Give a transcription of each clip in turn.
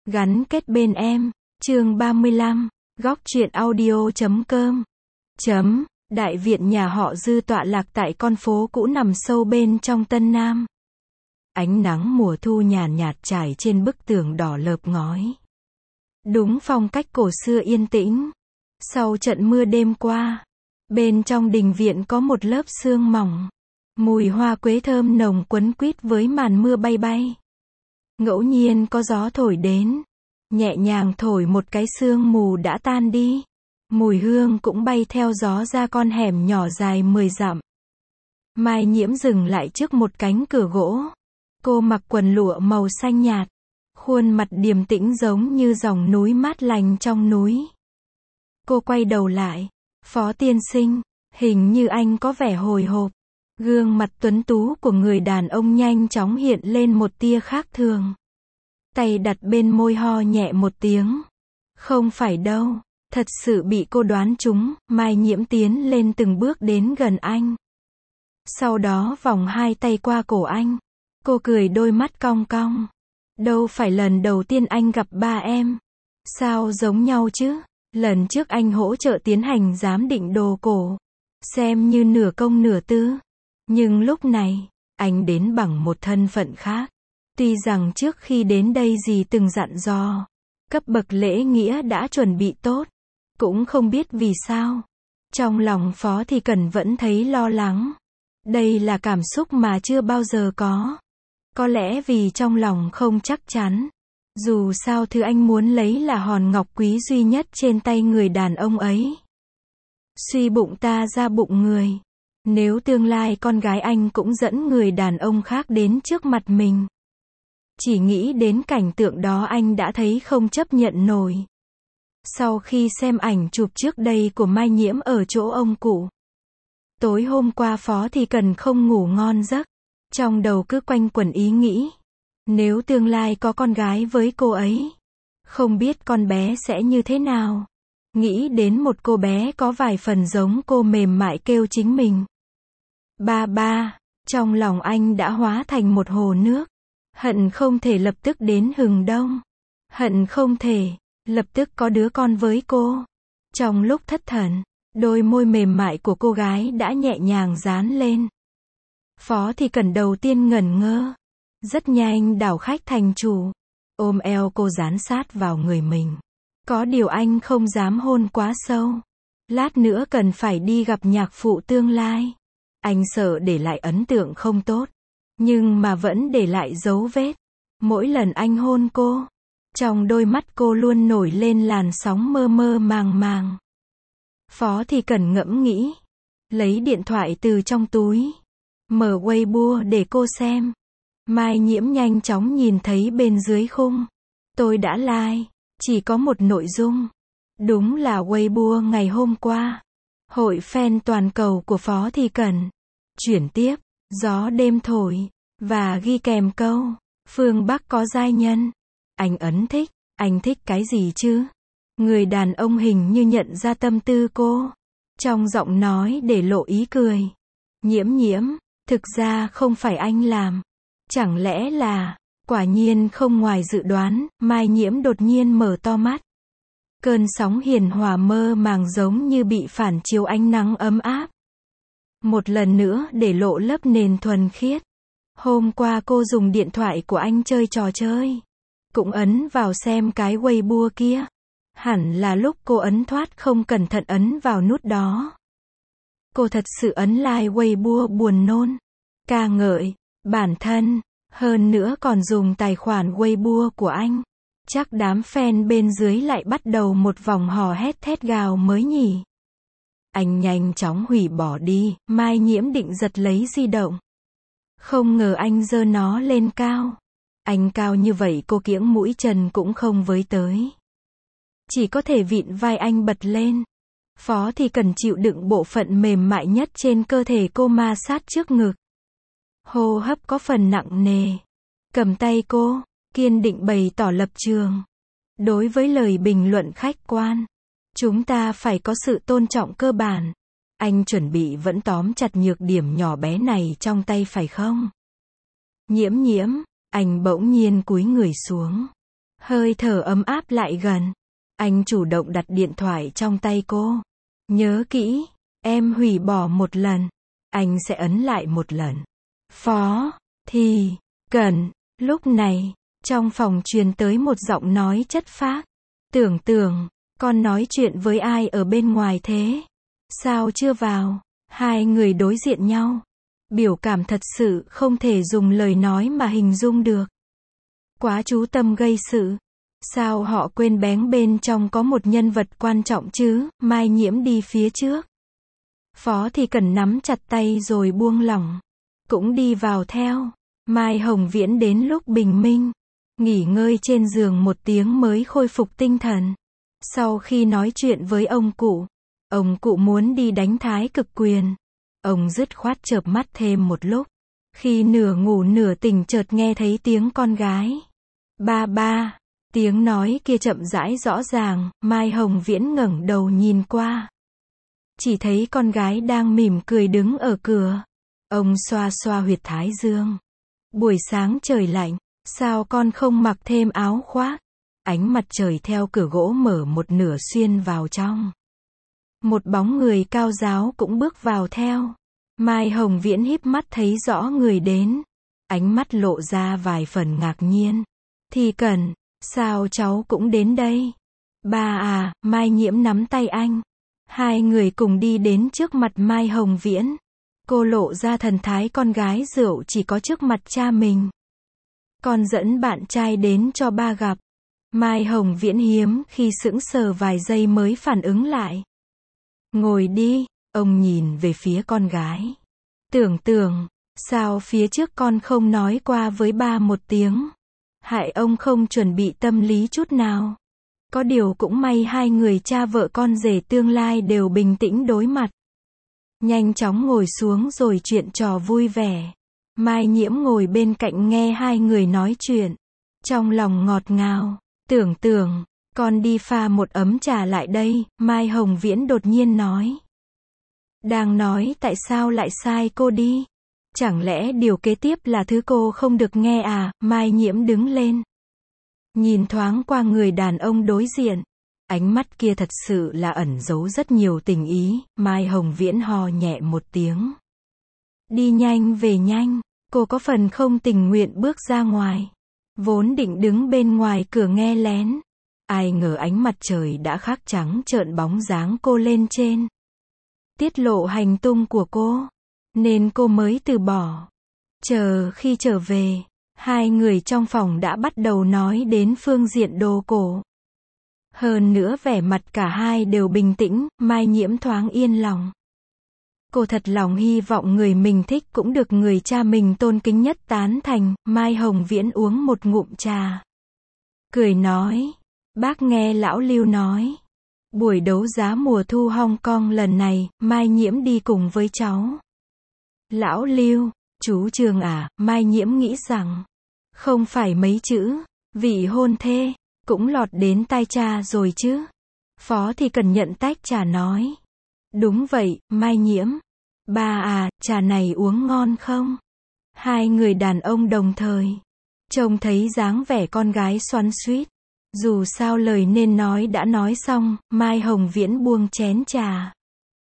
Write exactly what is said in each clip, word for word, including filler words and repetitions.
Gắn kết bên em. Chương ba mươi lăm. Góc truyện audio chấm com. Chấm. Đại viện nhà họ Dư tọa lạc tại con phố cũ nằm sâu bên trong Tân Nam. Ánh nắng mùa thu nhàn nhạt trải trên bức tường đỏ lợp ngói. Đúng phong cách cổ xưa yên tĩnh. Sau trận mưa đêm qua, bên trong đình viện có một lớp sương mỏng. Mùi hoa quế thơm nồng quấn quýt với màn mưa bay bay. Ngẫu nhiên có gió thổi đến, nhẹ nhàng thổi một cái sương mù đã tan đi. Mùi hương cũng bay theo gió ra con hẻm nhỏ dài mười dặm. Mai Nhiễm dừng lại trước một cánh cửa gỗ. Cô mặc quần lụa màu xanh nhạt, khuôn mặt điềm tĩnh giống như dòng núi mát lành trong núi. Cô quay đầu lại. Phó tiên sinh, hình như anh có vẻ hồi hộp. Gương mặt tuấn tú của người đàn ông nhanh chóng hiện lên một tia khác thường. Tay đặt bên môi ho nhẹ một tiếng. Không phải đâu, thật sự bị cô đoán trúng. Mai Nhiễm tiến lên từng bước đến gần anh. Sau đó vòng hai tay qua cổ anh. Cô cười đôi mắt cong cong. Đâu phải lần đầu tiên anh gặp ba em. Sao giống nhau chứ? Lần trước anh hỗ trợ tiến hành giám định đồ cổ, xem như nửa công nửa tư. Nhưng lúc này, anh đến bằng một thân phận khác. Tuy rằng trước khi đến đây dì từng dặn dò, cấp bậc lễ nghĩa đã chuẩn bị tốt. Cũng không biết vì sao, trong lòng Phó Thì Cần vẫn thấy lo lắng. Đây là cảm xúc mà chưa bao giờ có. Có lẽ vì trong lòng không chắc chắn. Dù sao thứ anh muốn lấy là hòn ngọc quý duy nhất trên tay người đàn ông ấy. Suy bụng ta ra bụng người. Nếu tương lai con gái anh cũng dẫn người đàn ông khác đến trước mặt mình. Chỉ nghĩ đến cảnh tượng đó anh đã thấy không chấp nhận nổi. Sau khi xem ảnh chụp trước đây của Mai Nhiễm ở chỗ ông cụ, tối hôm qua Phó Thì Cần không ngủ ngon giấc. Trong đầu cứ quanh quẩn ý nghĩ. Nếu tương lai có con gái với cô ấy, không biết con bé sẽ như thế nào. Nghĩ đến một cô bé có vài phần giống cô mềm mại kêu chính mình. Ba ba, trong lòng anh đã hóa thành một hồ nước. Hận không thể lập tức đến Hừng Đông. Hận không thể, lập tức có đứa con với cô. Trong lúc thất thần, đôi môi mềm mại của cô gái đã nhẹ nhàng dán lên. Phó Thì Cần đầu tiên ngẩn ngơ. Rất nhanh đảo khách thành chủ. Ôm eo cô dán sát vào người mình. Có điều anh không dám hôn quá sâu. Lát nữa cần phải đi gặp nhạc phụ tương lai. Anh sợ để lại ấn tượng không tốt. Nhưng mà vẫn để lại dấu vết. Mỗi lần anh hôn cô, trong đôi mắt cô luôn nổi lên làn sóng mơ mơ màng màng. Phó Thì Cần ngẫm nghĩ. Lấy điện thoại từ trong túi. Mở Weibo để cô xem. Mai Nhiễm nhanh chóng nhìn thấy bên dưới khung. Tôi đã like. Chỉ có một nội dung. Đúng là Weibo ngày hôm qua. Hội fan toàn cầu của Phó Thì Cần. Chuyển tiếp. Gió đêm thổi. Và ghi kèm câu. Phương Bắc có giai nhân. Anh ấn thích. Anh thích cái gì chứ? Người đàn ông hình như nhận ra tâm tư cô. Trong giọng nói để lộ ý cười. Nhiễm Nhiễm. Thực ra không phải anh làm. Chẳng lẽ là, quả nhiên không ngoài dự đoán, Mai Nhiễm đột nhiên mở to mắt. Cơn sóng hiền hòa mơ màng giống như bị phản chiếu ánh nắng ấm áp. Một lần nữa để lộ lớp nền thuần khiết. Hôm qua cô dùng điện thoại của anh chơi trò chơi. Cũng ấn vào xem cái Weibo kia. Hẳn là lúc cô ấn thoát không cẩn thận ấn vào nút đó. Cô thật sự ấn like Weibo buồn nôn. Ca ngợi bản thân, hơn nữa còn dùng tài khoản Weibo của anh. Chắc đám fan bên dưới lại bắt đầu một vòng hò hét thét gào mới nhỉ. Anh nhanh chóng hủy bỏ đi. Mai Nhiễm định giật lấy di động. Không ngờ anh giơ nó lên cao. Anh cao như vậy cô kiễng mũi chân cũng không với tới. Chỉ có thể vịn vai anh bật lên. Phó Thì Cần chịu đựng bộ phận mềm mại nhất trên cơ thể cô ma sát trước ngực. Hô hấp có phần nặng nề. Cầm tay cô, kiên định bày tỏ lập trường. Đối với lời bình luận khách quan, chúng ta phải có sự tôn trọng cơ bản. Anh chuẩn bị vẫn tóm chặt nhược điểm nhỏ bé này trong tay phải không? Nhiễm Nhiễm, anh bỗng nhiên cúi người xuống. Hơi thở ấm áp lại gần. Anh chủ động đặt điện thoại trong tay cô. Nhớ kỹ, em hủy bỏ một lần, anh sẽ ấn lại một lần. Phó Thì Cẩn. Lúc này, trong phòng truyền tới một giọng nói chất phác. Tưởng Tưởng, con nói chuyện với ai ở bên ngoài thế? Sao chưa vào? Hai người đối diện nhau. Biểu cảm thật sự không thể dùng lời nói mà hình dung được. Quá chú tâm gây sự. Sao họ quên bén bên trong có một nhân vật quan trọng chứ? Mai Nhiễm đi phía trước. Phó Thì Cẩn nắm chặt tay rồi buông lỏng. Cũng đi vào theo. Mai Hồng Viễn đến lúc bình minh. Nghỉ ngơi trên giường một tiếng mới khôi phục tinh thần. Sau khi nói chuyện với ông cụ, ông cụ muốn đi đánh thái cực quyền. Ông dứt khoát chợp mắt thêm một lúc. Khi nửa ngủ nửa tỉnh chợt nghe thấy tiếng con gái. Ba ba. Tiếng nói kia chậm rãi rõ ràng, Mai Hồng Viễn ngẩng đầu nhìn qua. Chỉ thấy con gái đang mỉm cười đứng ở cửa. Ông xoa xoa huyệt thái dương. Buổi sáng trời lạnh, sao con không mặc thêm áo khoác? Ánh mặt trời theo cửa gỗ mở một nửa xuyên vào trong. Một bóng người cao ráo cũng bước vào theo. Mai Hồng Viễn híp mắt thấy rõ người đến. Ánh mắt lộ ra vài phần ngạc nhiên. Thì Cẩn, sao cháu cũng đến đây? Ba à, Mai Nhiễm nắm tay anh. Hai người cùng đi đến trước mặt Mai Hồng Viễn. Cô lộ ra thần thái con gái rượu chỉ có trước mặt cha mình. Con dẫn bạn trai đến cho ba gặp. Mai Hồng Viễn hiếm khi sững sờ vài giây mới phản ứng lại. Ngồi đi, ông nhìn về phía con gái. Tưởng Tưởng, sao phía trước con không nói qua với ba một tiếng? Hại ông không chuẩn bị tâm lý chút nào. Có điều cũng may hai người cha vợ con rể tương lai đều bình tĩnh đối mặt. Nhanh chóng ngồi xuống rồi chuyện trò vui vẻ. Mai Nhiễm ngồi bên cạnh nghe hai người nói chuyện. Trong lòng ngọt ngào. Tưởng Tưởng, con đi pha một ấm trà lại đây, Mai Hồng Viễn đột nhiên nói. Đang nói tại sao lại sai cô đi? Chẳng lẽ điều kế tiếp là thứ cô không được nghe à? Mai Nhiễm đứng lên. Nhìn thoáng qua người đàn ông đối diện. Ánh mắt kia thật sự là ẩn giấu rất nhiều tình ý. Mai Hồng Viễn ho nhẹ một tiếng. Đi nhanh về nhanh. Cô có phần không tình nguyện bước ra ngoài. Vốn định đứng bên ngoài cửa nghe lén. Ai ngờ ánh mặt trời đã khắc trắng trợn bóng dáng cô lên trên. Tiết lộ hành tung của cô. Nên cô mới từ bỏ. Chờ khi trở về, hai người trong phòng đã bắt đầu nói đến phương diện đồ cổ. Hơn nữa vẻ mặt cả hai đều bình tĩnh, Mai Nhiễm thoáng yên lòng. Cô thật lòng hy vọng người mình thích cũng được người cha mình tôn kính nhất tán thành. Mai Hồng Viễn uống một ngụm trà. Cười nói, bác nghe lão Lưu nói. Buổi đấu giá mùa thu Hong Kong lần này, Mai Nhiễm đi cùng với cháu. Lão Lưu, chú Trường à, Mai Nhiễm nghĩ rằng, không phải mấy chữ, vị hôn thê, cũng lọt đến tai cha rồi chứ. Phó Thì Cẩn nhận tách trà nói. Đúng vậy, Mai Nhiễm. Ba à, trà này uống ngon không? Hai người đàn ông đồng thời. Trông thấy dáng vẻ con gái xoắn xuýt. Dù sao lời nên nói đã nói xong, Mai Hồng Viễn buông chén trà.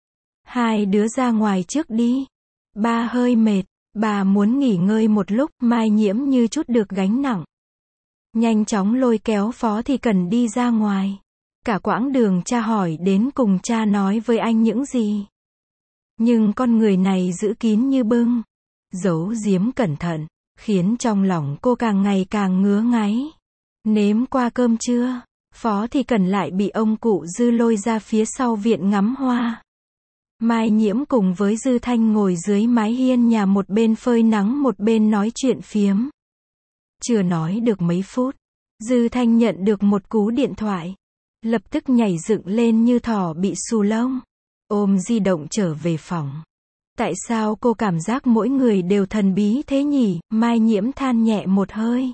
Hai đứa ra ngoài trước đi. Ba hơi mệt, bà muốn nghỉ ngơi một lúc. Mai Nhiễm như chút được gánh nặng. Nhanh chóng lôi kéo Phó Thì Cẩn đi ra ngoài. Cả quãng đường cha hỏi đến cùng cha nói với anh những gì. Nhưng con người này giữ kín như bưng. Giấu giếm cẩn thận, khiến trong lòng cô càng ngày càng ngứa ngáy. Nếm qua cơm chưa? Phó Thì Cẩn lại bị ông cụ Dư lôi ra phía sau viện ngắm hoa. Mai Nhiễm cùng với Dư Thanh ngồi dưới mái hiên nhà một bên phơi nắng một bên nói chuyện phiếm. Chưa nói được mấy phút, Dư Thanh nhận được một cú điện thoại. Lập tức nhảy dựng lên như thỏ bị xù lông. Ôm di động trở về phòng. Tại sao cô cảm giác mỗi người đều thần bí thế nhỉ? Mai Nhiễm than nhẹ một hơi.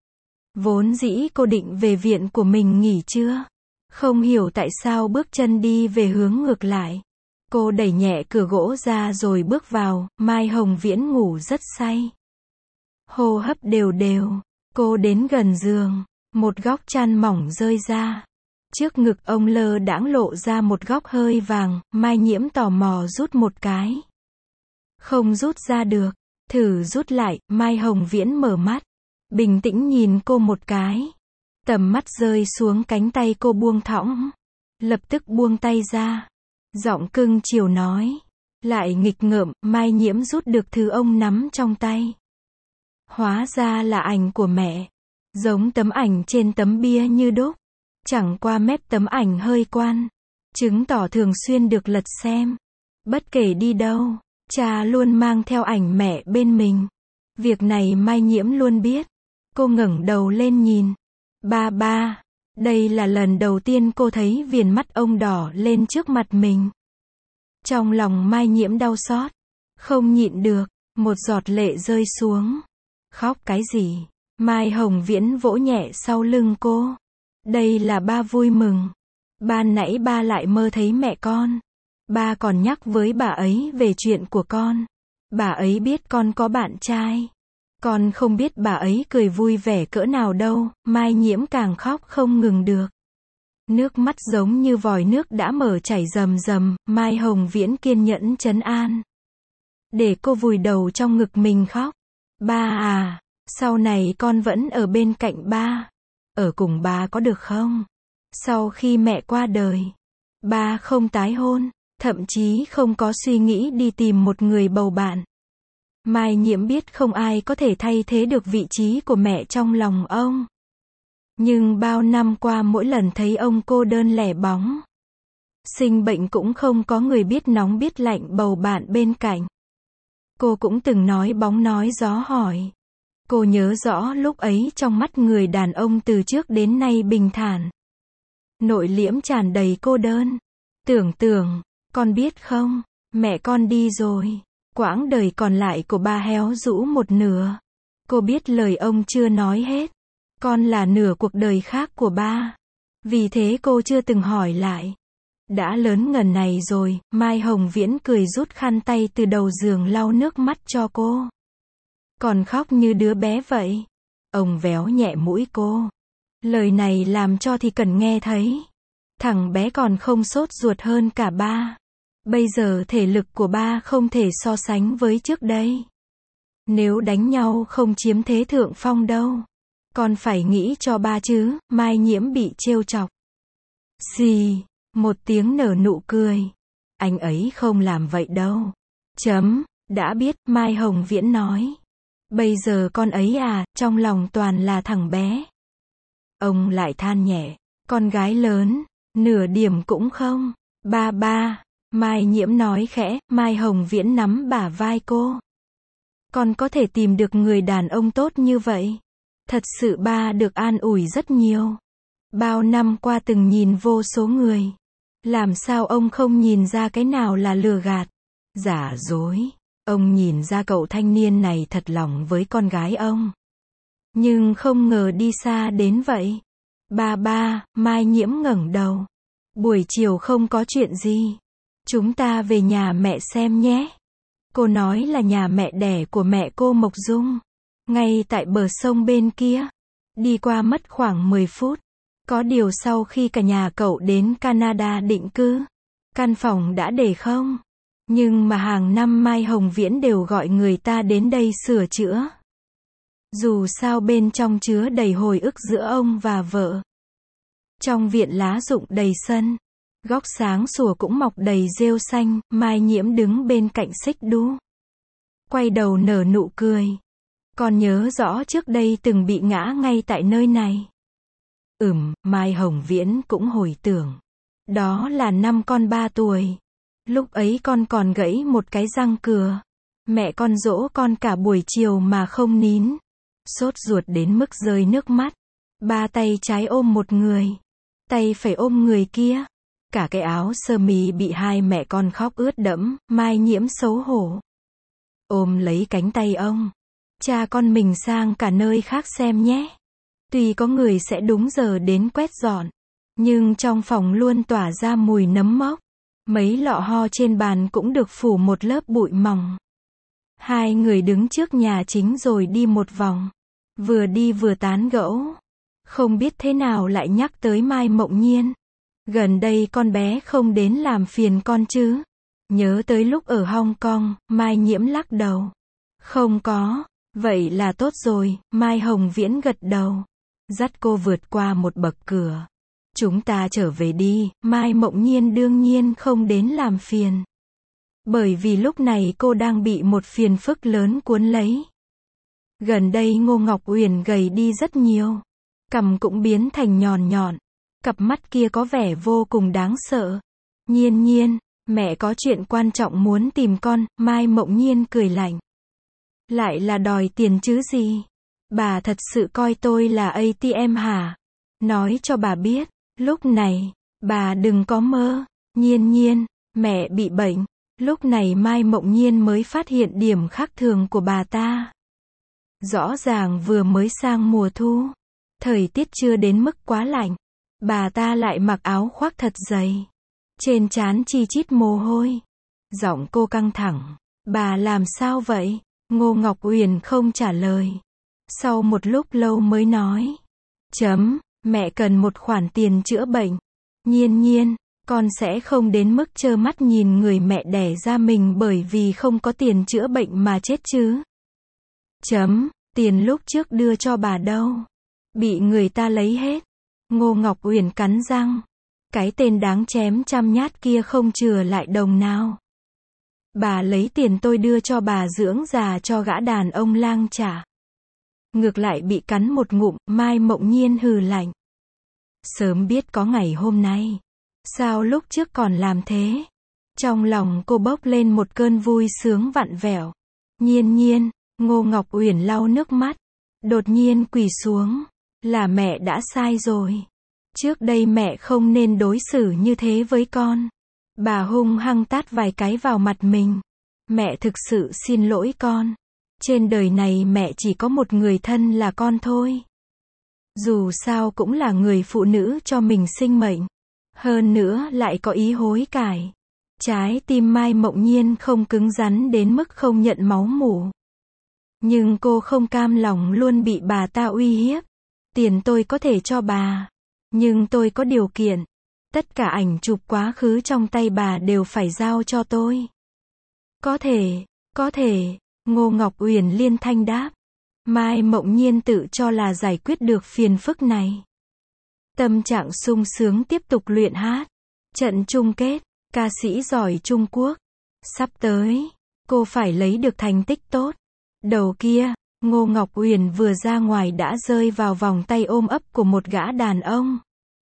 Vốn dĩ cô định về viện của mình nghỉ trưa. Không hiểu tại sao bước chân đi về hướng ngược lại. Cô đẩy nhẹ cửa gỗ ra rồi bước vào. Mai Hồng Viễn ngủ rất say. Hô hấp đều đều. Cô đến gần giường. Một góc chăn mỏng rơi ra. Trước ngực ông lơ đãng lộ ra một góc hơi vàng, Mai Nhiễm tò mò rút một cái. Không rút ra được. Thử rút lại, Mai Hồng Viễn mở mắt. Bình tĩnh nhìn cô một cái. Tầm mắt rơi xuống cánh tay cô buông thõng. Lập tức buông tay ra. Giọng cưng chiều nói. Lại nghịch ngợm, Mai Nhiễm rút được thứ ông nắm trong tay. Hóa ra là ảnh của mẹ. Giống tấm ảnh trên tấm bia như đúc. Chẳng qua mép tấm ảnh hơi quan. Chứng tỏ thường xuyên được lật xem. Bất kể đi đâu, cha luôn mang theo ảnh mẹ bên mình. Việc này Mai Nhiễm luôn biết. Cô ngẩng đầu lên nhìn. Ba ba. Đây là lần đầu tiên cô thấy viền mắt ông đỏ lên trước mặt mình. Trong lòng Mai Nhiễm đau xót. Không nhịn được. Một giọt lệ rơi xuống. Khóc cái gì? Mai Hồng Viễn vỗ nhẹ sau lưng cô. Đây là ba vui mừng. Ban nãy ba lại mơ thấy mẹ con. Ba còn nhắc với bà ấy về chuyện của con. Bà ấy biết con có bạn trai. Con không biết bà ấy cười vui vẻ cỡ nào đâu. Mai Nhiễm càng khóc không ngừng được. Nước mắt giống như vòi nước đã mở chảy rầm rầm. Mai Hồng Viễn kiên nhẫn trấn an. Để cô vùi đầu trong ngực mình khóc. Ba à, sau này con vẫn ở bên cạnh ba. Ở cùng ba có được không? Sau khi mẹ qua đời, ba không tái hôn, thậm chí không có suy nghĩ đi tìm một người bầu bạn. Mai Nhiễm biết không ai có thể thay thế được vị trí của mẹ trong lòng ông. Nhưng bao năm qua mỗi lần thấy ông cô đơn lẻ bóng, sinh bệnh cũng không có người biết nóng biết lạnh bầu bạn bên cạnh. Cô cũng từng nói bóng nói gió hỏi. Cô nhớ rõ lúc ấy trong mắt người đàn ông từ trước đến nay bình thản. Nội liễm tràn đầy cô đơn. Tưởng tưởng, con biết không, mẹ con đi rồi. Quãng đời còn lại của ba héo rũ một nửa. Cô biết lời ông chưa nói hết. Con là nửa cuộc đời khác của ba. Vì thế cô chưa từng hỏi lại. Đã lớn ngần này rồi, Mai Hồng Viễn cười rút khăn tay từ đầu giường lau nước mắt cho cô. Còn khóc như đứa bé vậy. Ông véo nhẹ mũi cô. Lời này làm cho thì cần nghe thấy. Thằng bé còn không sốt ruột hơn cả ba. Bây giờ thể lực của ba không thể so sánh với trước đây. Nếu đánh nhau không chiếm thế thượng phong đâu. Con phải nghĩ cho ba chứ. Mai Nhiễm bị trêu chọc. Gì? Một tiếng nở nụ cười. Anh ấy không làm vậy đâu. Chấm. Đã biết, Mai Hồng Viễn nói. Bây giờ con ấy à, trong lòng toàn là thằng bé. Ông lại than nhẹ. Con gái lớn, nửa điểm cũng không. Ba ba. Mai Nhiễm nói khẽ. Mai Hồng Viễn nắm bả vai cô. Con có thể tìm được người đàn ông tốt như vậy. Thật sự ba được an ủi rất nhiều. Bao năm qua từng nhìn vô số người. Làm sao ông không nhìn ra cái nào là lừa gạt, giả dối. Ông nhìn ra cậu thanh niên này thật lòng với con gái ông. Nhưng không ngờ đi xa đến vậy. Ba ba. Mai Nhiễm ngẩng đầu. Buổi chiều không có chuyện gì. Chúng ta về nhà mẹ xem nhé. Cô nói là nhà mẹ đẻ của mẹ cô Mộc Dung. Ngay tại bờ sông bên kia. Đi qua mất khoảng mười phút. Có điều sau khi cả nhà cậu đến Canada định cư, căn phòng đã để không. Nhưng mà hàng năm Mai Hồng Viễn đều gọi người ta đến đây sửa chữa. Dù sao bên trong chứa đầy hồi ức giữa ông và vợ. Trong viện lá rụng đầy sân. Góc sáng sủa cũng mọc đầy rêu xanh. Mai Nhiễm đứng bên cạnh xích đu. Quay đầu nở nụ cười. Con nhớ rõ trước đây từng bị ngã ngay tại nơi này. Ừm, Mai Hồng Viễn cũng hồi tưởng. Đó là năm con ba tuổi. Lúc ấy con còn gãy một cái răng cừa. Mẹ con dỗ con cả buổi chiều mà không nín. Sốt ruột đến mức rơi nước mắt. Ba tay trái ôm một người. Tay phải ôm người kia. Cả cái áo sơ mi bị hai mẹ con khóc ướt đẫm. Mai Nhiễm xấu hổ. Ôm lấy cánh tay ông. Cha con mình sang cả nơi khác xem nhé. Tuy có người sẽ đúng giờ đến quét dọn. Nhưng trong phòng luôn tỏa ra mùi nấm mốc. Mấy lọ ho trên bàn cũng được phủ một lớp bụi mỏng. Hai người đứng trước nhà chính rồi đi một vòng. Vừa đi vừa tán gẫu. Không biết thế nào lại nhắc tới Mai Mộng Nhiên. Gần đây con bé không đến làm phiền con chứ? Nhớ tới lúc ở Hong Kong, Mai Nhiễm lắc đầu. Không có. Vậy là tốt rồi, Mai Hồng Viễn gật đầu. Dắt cô vượt qua một bậc cửa. Chúng ta trở về đi, Mai Mộng Nhiên đương nhiên không đến làm phiền. Bởi vì lúc này cô đang bị một phiền phức lớn cuốn lấy. Gần đây Ngô Ngọc Uyển gầy đi rất nhiều. Cằm cũng biến thành nhọn nhọn. Cặp mắt kia có vẻ vô cùng đáng sợ. Nhiên Nhiên, mẹ có chuyện quan trọng muốn tìm con, Mai Mộng Nhiên cười lạnh. Lại là đòi tiền chứ gì? Bà thật sự coi tôi là a tê em hả? Nói cho bà biết, lúc này, bà đừng có mơ. Nhiên Nhiên, mẹ bị bệnh. Lúc này Mai Mộng Nhiên mới phát hiện điểm khác thường của bà ta. Rõ ràng vừa mới sang mùa thu. Thời tiết chưa đến mức quá lạnh. Bà ta lại mặc áo khoác thật dày. Trên trán chi chít mồ hôi. Giọng cô căng thẳng. Bà làm sao vậy? Ngô Ngọc Uyển không trả lời. Sau một lúc lâu mới nói. Chấm, mẹ cần một khoản tiền chữa bệnh. Nhiên Nhiên, con sẽ không đến mức trơ mắt nhìn người mẹ đẻ ra mình bởi vì không có tiền chữa bệnh mà chết chứ. Chấm, tiền lúc trước đưa cho bà đâu? Bị người ta lấy hết. Ngô Ngọc Uyển cắn răng. Cái tên đáng chém trăm nhát kia không chừa lại đồng nào. Bà lấy tiền tôi đưa cho bà dưỡng già cho gã đàn ông lang trả. Ngược lại bị cắn một ngụm, Mai Mộng Nhiên hừ lạnh. Sớm biết có ngày hôm nay. Sao lúc trước còn làm thế? Trong lòng cô bốc lên một cơn vui sướng vặn vẹo. Nhiên Nhiên, Ngô Ngọc Uyển lau nước mắt. Đột nhiên quỳ xuống. Là mẹ đã sai rồi. Trước đây mẹ không nên đối xử như thế với con. Bà hung hăng tát vài cái vào mặt mình. Mẹ thực sự xin lỗi con. Trên đời này mẹ chỉ có một người thân là con thôi. Dù sao cũng là người phụ nữ cho mình sinh mệnh. Hơn nữa lại có ý hối cải. Trái tim Mai Mộng Nhiên không cứng rắn đến mức không nhận máu mủ. Nhưng cô không cam lòng luôn bị bà ta uy hiếp. Tiền tôi có thể cho bà. Nhưng tôi có điều kiện. Tất cả ảnh chụp quá khứ trong tay bà đều phải giao cho tôi. Có thể, có thể, Ngô Ngọc Uyển liên thanh đáp. Mai Mộng Nhiên tự cho là giải quyết được phiền phức này. Tâm trạng sung sướng tiếp tục luyện hát. Trận chung kết, ca sĩ giỏi Trung Quốc. Sắp tới, cô phải lấy được thành tích tốt. Đầu kia, Ngô Ngọc Uyển vừa ra ngoài đã rơi vào vòng tay ôm ấp của một gã đàn ông.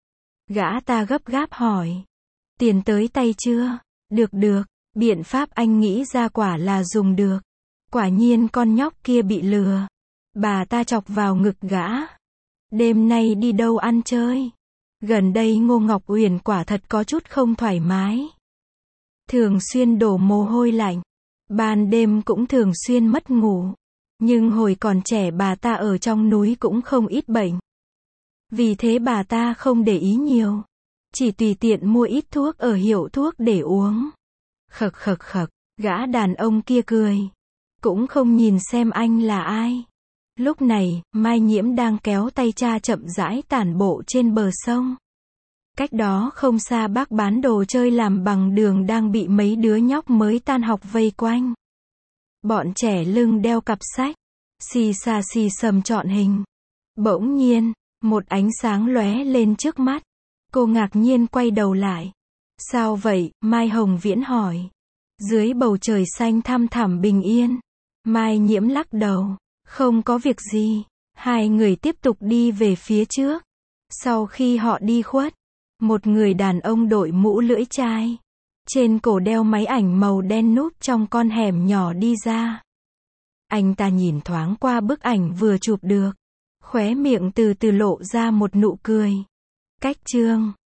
Gã ta gấp gáp hỏi. Tiền tới tay chưa? Được được, biện pháp anh nghĩ ra quả là dùng được. Quả nhiên con nhóc kia bị lừa. Bà ta chọc vào ngực gã. Đêm nay đi đâu ăn chơi? Gần đây Ngô Ngọc Uyển quả thật có chút không thoải mái. Thường xuyên đổ mồ hôi lạnh. Ban đêm cũng thường xuyên mất ngủ. Nhưng hồi còn trẻ bà ta ở trong núi cũng không ít bệnh. Vì thế bà ta không để ý nhiều. Chỉ tùy tiện mua ít thuốc ở hiệu thuốc để uống. Khực khực khực, gã đàn ông kia cười. Cũng không nhìn xem anh là ai. Lúc này, Mai Nhiễm đang kéo tay cha chậm rãi tản bộ trên bờ sông. Cách đó không xa bác bán đồ chơi làm bằng đường đang bị mấy đứa nhóc mới tan học vây quanh. Bọn trẻ lưng đeo cặp sách. Xì xà xì sầm chọn hình. Bỗng nhiên, một ánh sáng lóe lên trước mắt. Cô ngạc nhiên quay đầu lại. Sao vậy? Mai Hồng Viễn hỏi. Dưới bầu trời xanh thăm thẳm bình yên. Mai Nhiễm lắc đầu. Không có việc gì. Hai người tiếp tục đi về phía trước. Sau khi họ đi khuất, một người đàn ông đội mũ lưỡi chai. Trên cổ đeo máy ảnh màu đen núp trong con hẻm nhỏ đi ra. Anh ta nhìn thoáng qua bức ảnh vừa chụp được. Khóe miệng từ từ lộ ra một nụ cười. Cách chương